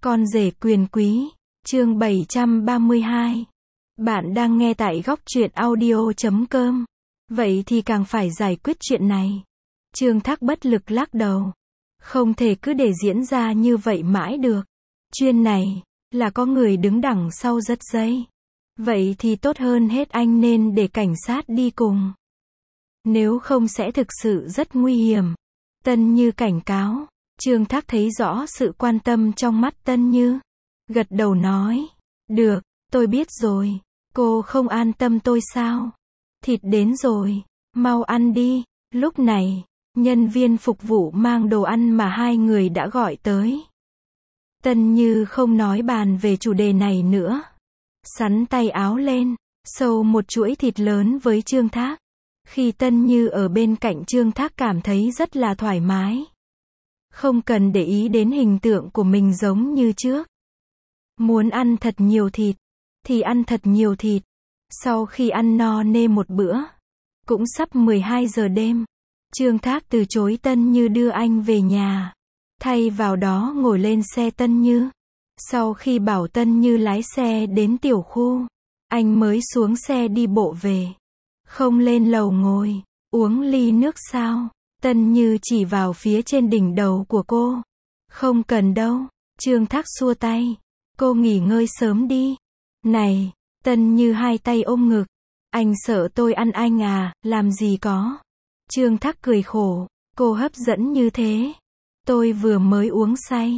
Con rể quyền quý, chương 732. Bạn đang nghe tại góc truyện audio.com. Vậy thì càng phải giải quyết chuyện này. Trương Thác bất lực lắc đầu. Không thể cứ để diễn ra như vậy mãi được. Chuyện này, là có người đứng đằng sau giật dây. Vậy thì tốt hơn hết anh nên để cảnh sát đi cùng. Nếu không sẽ thực sự rất nguy hiểm. Tân Như cảnh cáo. Trương Thác thấy rõ sự quan tâm trong mắt Tân Như. Gật đầu nói. Được, tôi biết rồi. Cô không an tâm tôi sao? Thịt đến rồi. Mau ăn đi. Lúc này, nhân viên phục vụ mang đồ ăn mà hai người đã gọi tới. Tân Như không nói bàn về chủ đề này nữa. Xắn tay áo lên, sâu một chuỗi thịt lớn với Trương Thác. Khi Tân Như ở bên cạnh Trương Thác cảm thấy rất là thoải mái. Không cần để ý đến hình tượng của mình giống như trước. Muốn ăn thật nhiều thịt, thì ăn thật nhiều thịt. Sau khi ăn no nê một bữa, cũng sắp 12 giờ đêm, Trương Thác từ chối Tân Như đưa anh về nhà. Thay vào đó ngồi lên xe Tân Như. Sau khi bảo Tân Như lái xe đến tiểu khu, anh mới xuống xe đi bộ về. Không lên lầu ngồi, uống ly nước sao? Tân Như chỉ vào phía trên đỉnh đầu của cô. Không cần đâu. Trương Thác xua tay. Cô nghỉ ngơi sớm đi. Này, Tân Như hai tay ôm ngực. Anh sợ tôi ăn anh à, làm gì có. Trương Thác cười khổ. Cô hấp dẫn như thế. Tôi vừa mới uống say.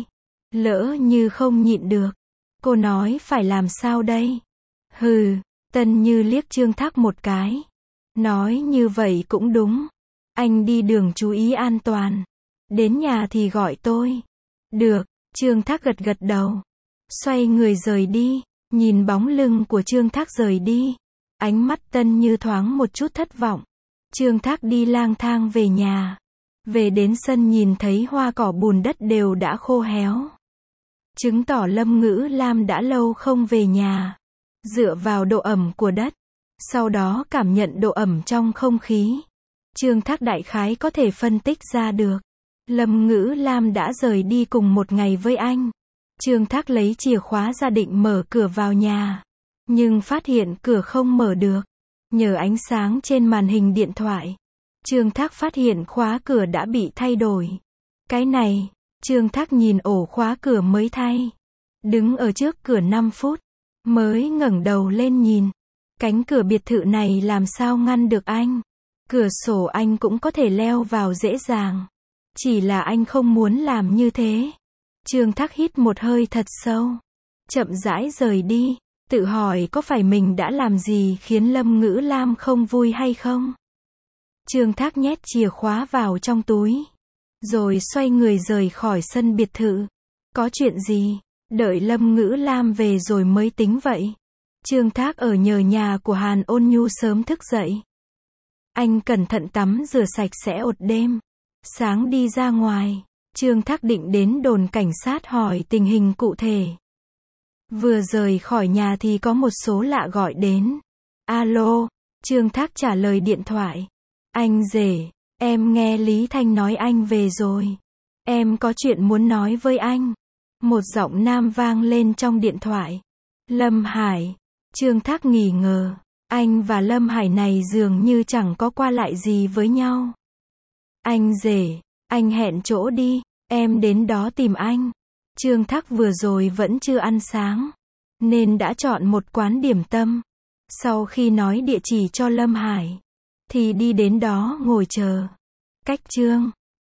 Lỡ như không nhịn được. Cô nói phải làm sao đây? Hừ, Tân Như liếc Trương Thác một cái. Nói như vậy cũng đúng. Anh đi đường chú ý an toàn. Đến nhà thì gọi tôi. Được, Trương Thác gật gật đầu. Xoay người rời đi. Nhìn bóng lưng của Trương Thác rời đi. Ánh mắt Tân Như thoáng một chút thất vọng. Trương Thác đi lang thang về nhà. Về đến sân nhìn thấy hoa cỏ bùn đất đều đã khô héo. Chứng tỏ Lâm Ngữ Lam đã lâu không về nhà. Dựa vào độ ẩm của đất. Sau đó cảm nhận độ ẩm trong không khí. Trương Thác đại khái có thể phân tích ra được. Lâm Ngữ Lam đã rời đi cùng một ngày với anh. Trương Thác lấy chìa khóa ra định mở cửa vào nhà. Nhưng phát hiện cửa không mở được. Nhờ ánh sáng trên màn hình điện thoại, Trương Thác phát hiện khóa cửa đã bị thay đổi. Cái này, Trương Thác nhìn ổ khóa cửa mới thay. Đứng ở trước cửa 5 phút, mới ngẩng đầu lên nhìn. Cánh cửa biệt thự này làm sao ngăn được anh? Cửa sổ anh cũng có thể leo vào dễ dàng. Chỉ là anh không muốn làm như thế. Trương Thác hít một hơi thật sâu. Chậm rãi rời đi. Tự hỏi có phải mình đã làm gì khiến Lâm Ngữ Lam không vui hay không? Trương Thác nhét chìa khóa vào trong túi. Rồi xoay người rời khỏi sân biệt thự. Có chuyện gì? Đợi Lâm Ngữ Lam về rồi mới tính vậy. Trương Thác ở nhờ nhà của Hàn Ôn Nhu sớm thức dậy. Anh cẩn thận tắm rửa sạch sẽ ột đêm. Sáng đi ra ngoài. Trương Thác định đến đồn cảnh sát hỏi tình hình cụ thể. Vừa rời khỏi nhà thì có một số lạ gọi đến. Alo, Trương Thác trả lời điện thoại. Anh rể, em nghe Lý Thanh nói anh về rồi. Em có chuyện muốn nói với anh. Một giọng nam vang lên trong điện thoại. Lâm Hải. Trương Thác nghi ngờ. Anh và Lâm Hải này dường như chẳng có qua lại gì với nhau. Anh rể, anh hẹn chỗ đi, em đến đó tìm anh. Trương Thác vừa rồi vẫn chưa ăn sáng, nên đã chọn một quán điểm tâm. Sau khi nói địa chỉ cho Lâm Hải, thì đi đến đó ngồi chờ. Cách Trương